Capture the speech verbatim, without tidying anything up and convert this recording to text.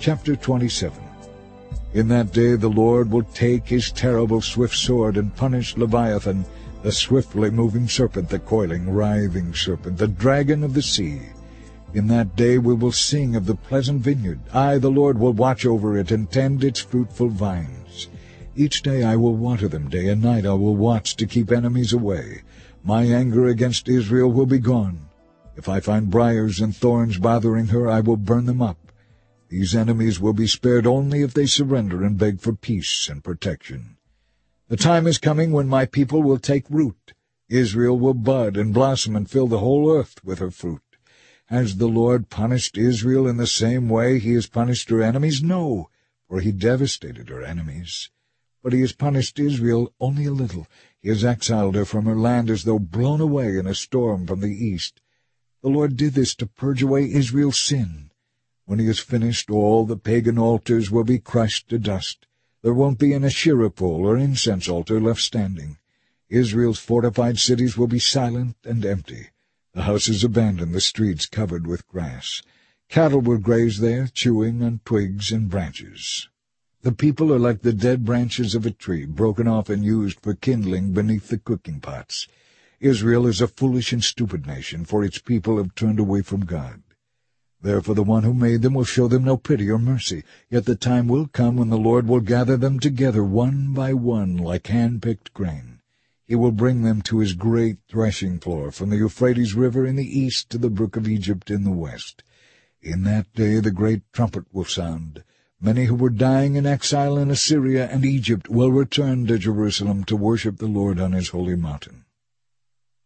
Chapter twenty-seven. In that day the Lord will take his terrible swift sword and punish Leviathan, the swiftly moving serpent, the coiling, writhing serpent, the dragon of the sea. In that day we will sing of the pleasant vineyard. I, the Lord, will watch over it and tend its fruitful vines. Each day I will water them, day and night I will watch to keep enemies away. My anger against Israel will be gone. If I find briars and thorns bothering her, I will burn them up. These enemies will be spared only if they surrender and beg for peace and protection. The time is coming when my people will take root. Israel will bud and blossom and fill the whole earth with her fruit. Has the Lord punished Israel in the same way he has punished her enemies? No, for he devastated her enemies. But he has punished Israel only a little. He has exiled her from her land as though blown away in a storm from the east. The Lord did this to purge away Israel's sin. When he has finished, all the pagan altars will be crushed to dust. There won't be an Asherah pole or incense altar left standing. Israel's fortified cities will be silent and empty. The houses abandoned, the streets covered with grass. Cattle will graze there, chewing on twigs and branches. The people are like the dead branches of a tree, broken off and used for kindling beneath the cooking pots. Israel is a foolish and stupid nation, for its people have turned away from God. Therefore the one who made them will show them no pity or mercy. Yet the time will come when the Lord will gather them together one by one like hand-picked grain. He will bring them to his great threshing floor, from the Euphrates River in the east to the brook of Egypt in the west. In that day the great trumpet will sound. Many who were dying in exile in Assyria and Egypt will return to Jerusalem to worship the Lord on his holy mountain.